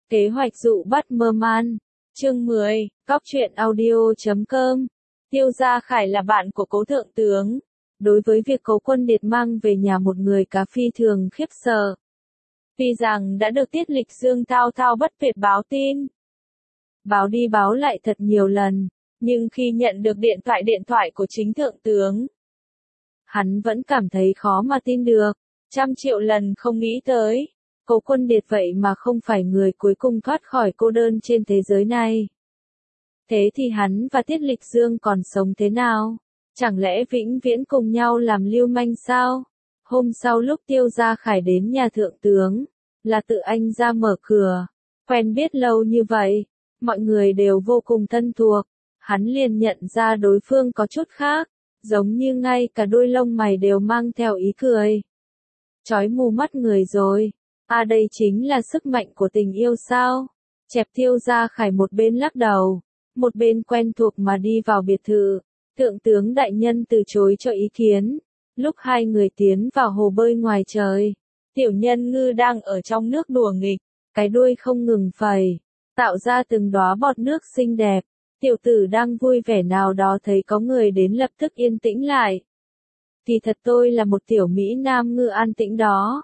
Kế hoạch dụ bắt mơ man. Chương 10, Cóc truyện audio.com. Tiêu Gia Khải là bạn của Cố thượng tướng. Đối với việc Cố Quân Điệt mang về nhà một người cá phi thường khiếp sợ. Tuy rằng đã được Tiết Lịch Dương thao thao bất tuyệt báo tin. Báo đi báo lại thật nhiều lần, nhưng khi nhận được điện thoại của chính thượng tướng, hắn vẫn cảm thấy khó mà tin được, 100.000.000 lần không nghĩ tới. Cố Quân Điệt vậy mà không phải người cuối cùng thoát khỏi cô đơn trên thế giới này. Thế thì hắn và Tiết Lịch Dương còn sống thế nào? Chẳng lẽ vĩnh viễn cùng nhau làm lưu manh sao? Hôm sau lúc Tiêu Gia Khải đến nhà thượng tướng, là tự anh ra mở cửa. Quen biết lâu như vậy, mọi người đều vô cùng thân thuộc. Hắn liền nhận ra đối phương có chút khác, giống như ngay cả đôi lông mày đều mang theo ý cười. Chói mù mắt người rồi. À, đây chính là sức mạnh của tình yêu sao? Chẹp Tiêu Gia Khải một bên lắc đầu, một bên quen thuộc mà đi vào biệt thự. Thượng tướng đại nhân từ chối cho ý kiến. Lúc hai người tiến vào hồ bơi ngoài trời, Tiểu Nhân Ngư đang ở trong nước đùa nghịch, cái đuôi không ngừng phẩy, tạo ra từng đóa bọt nước xinh đẹp. Tiểu tử đang vui vẻ nào đó thấy có người đến lập tức yên tĩnh lại. Thì thật tôi là một tiểu Mỹ Nam ngư an tĩnh đó.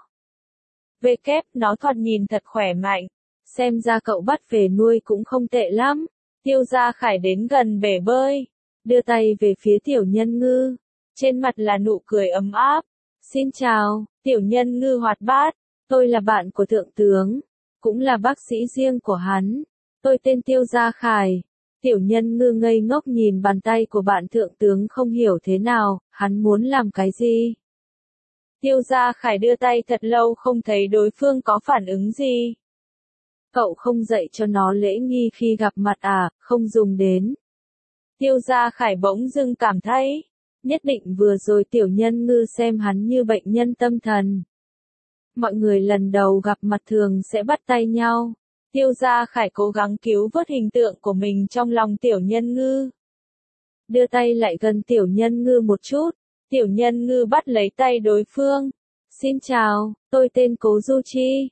Nó thoạt nhìn thật khỏe mạnh. Xem ra cậu bắt về nuôi cũng không tệ lắm. Tiêu Gia Khải đến gần bể bơi, đưa tay về phía Tiểu Nhân Ngư. Trên mặt là nụ cười ấm áp. Xin chào, Tiểu Nhân Ngư hoạt bát. Tôi là bạn của thượng tướng, cũng là bác sĩ riêng của hắn. Tôi tên Tiêu Gia Khải. Tiểu Nhân Ngư ngây ngốc nhìn bàn tay của bạn thượng tướng không hiểu thế nào, hắn muốn làm cái gì. Tiêu Gia Khải đưa tay thật lâu không thấy đối phương có phản ứng gì. Cậu không dạy cho nó lễ nghi khi gặp mặt à, không dùng đến. Tiêu Gia Khải bỗng dưng cảm thấy, nhất định vừa rồi Tiểu Nhân Ngư xem hắn như bệnh nhân tâm thần. Mọi người lần đầu gặp mặt thường sẽ bắt tay nhau. Tiêu Gia Khải cố gắng cứu vớt hình tượng của mình trong lòng Tiểu Nhân Ngư. Đưa tay lại gần Tiểu Nhân Ngư một chút. Tiểu Nhân Ngư bắt lấy tay đối phương. Xin chào, tôi tên Cố Du Chi.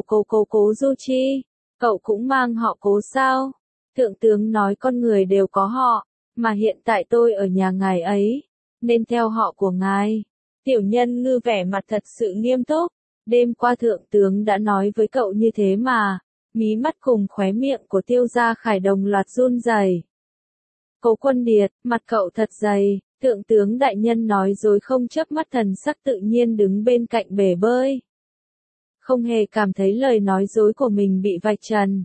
Cố Du Chi. Cậu cũng mang họ Cố sao? Thượng tướng nói con người đều có họ, mà hiện tại tôi ở nhà ngài ấy, nên theo họ của ngài. Tiểu Nhân Ngư vẻ mặt thật sự nghiêm túc. Đêm qua thượng tướng đã nói với cậu như thế mà. Mí mắt cùng khóe miệng của Tiêu Gia Khải đồng loạt run rẩy. Cố Quân Điệt, mặt cậu thật dày. Thượng tướng đại nhân nói rồi không chớp mắt, thần sắc tự nhiên đứng bên cạnh bể bơi. Không hề cảm thấy lời nói dối của mình bị vạch trần.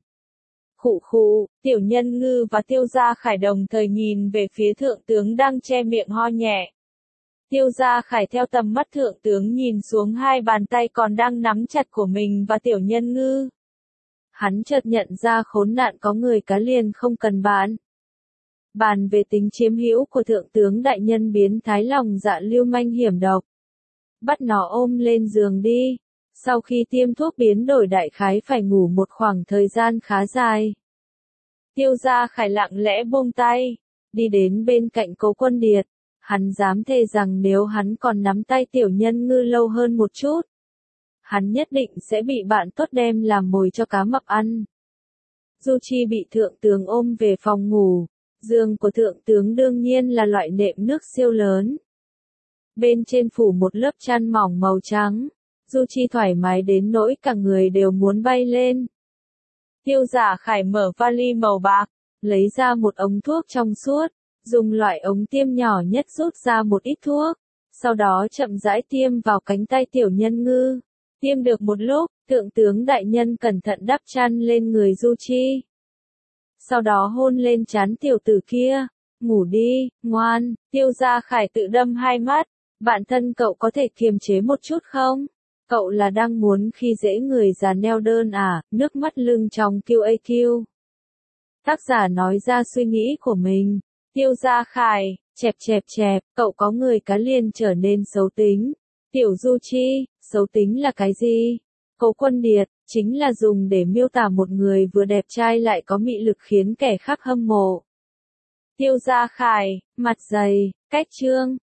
Khụ, Tiểu Nhân Ngư và Tiêu Gia Khải đồng thời nhìn về phía thượng tướng đang che miệng ho nhẹ. Tiêu Gia Khải theo tầm mắt thượng tướng nhìn xuống hai bàn tay còn đang nắm chặt của mình và Tiểu Nhân Ngư. Hắn chợt nhận ra khốn nạn có người cá liền không cần bạn. Bàn về tính chiếm hữu của thượng tướng đại nhân biến thái lòng dạ lưu manh hiểm độc. Bắt nó ôm lên giường đi. Sau khi tiêm thuốc biến đổi đại khái phải ngủ một khoảng thời gian khá dài. Tiêu Gia Khải lặng lẽ buông tay, đi đến bên cạnh Cố Quân Điệt. Hắn dám thề rằng nếu hắn còn nắm tay Tiểu Nhân Ngư lâu hơn một chút, hắn nhất định sẽ bị bạn tốt đem làm mồi cho cá mập ăn. Du Chi bị thượng tướng ôm về phòng ngủ. Giường của thượng tướng đương nhiên là loại nệm nước siêu lớn. Bên trên phủ một lớp chăn mỏng màu trắng. Du Chi thoải mái đến nỗi cả người đều muốn bay lên. Tiêu Gia Khải mở vali màu bạc, lấy ra một ống thuốc trong suốt, dùng loại ống tiêm nhỏ nhất rút ra một ít thuốc, sau đó chậm rãi tiêm vào cánh tay Tiểu Nhân Ngư. Tiêm được một lúc, thượng tướng đại nhân cẩn thận đắp chăn lên người Du Chi. Sau đó hôn lên trán tiểu tử kia. Ngủ đi, ngoan. Tiêu Gia Khải tự đâm hai mắt. Bạn thân cậu có thể kiềm chế một chút không? Cậu là đang muốn khi dễ người già neo đơn à? Nước mắt lưng trong QAQ. Tác giả nói ra suy nghĩ của mình. Tiêu Gia Khải, chẹp, cậu có người cá liền trở nên xấu tính. Tiểu Du Chi, xấu tính là cái gì? Cố Quân Điệt, chính là dùng để miêu tả một người vừa đẹp trai lại có mị lực khiến kẻ khác hâm mộ. Tiêu Gia Khải, mặt dày, cách chương.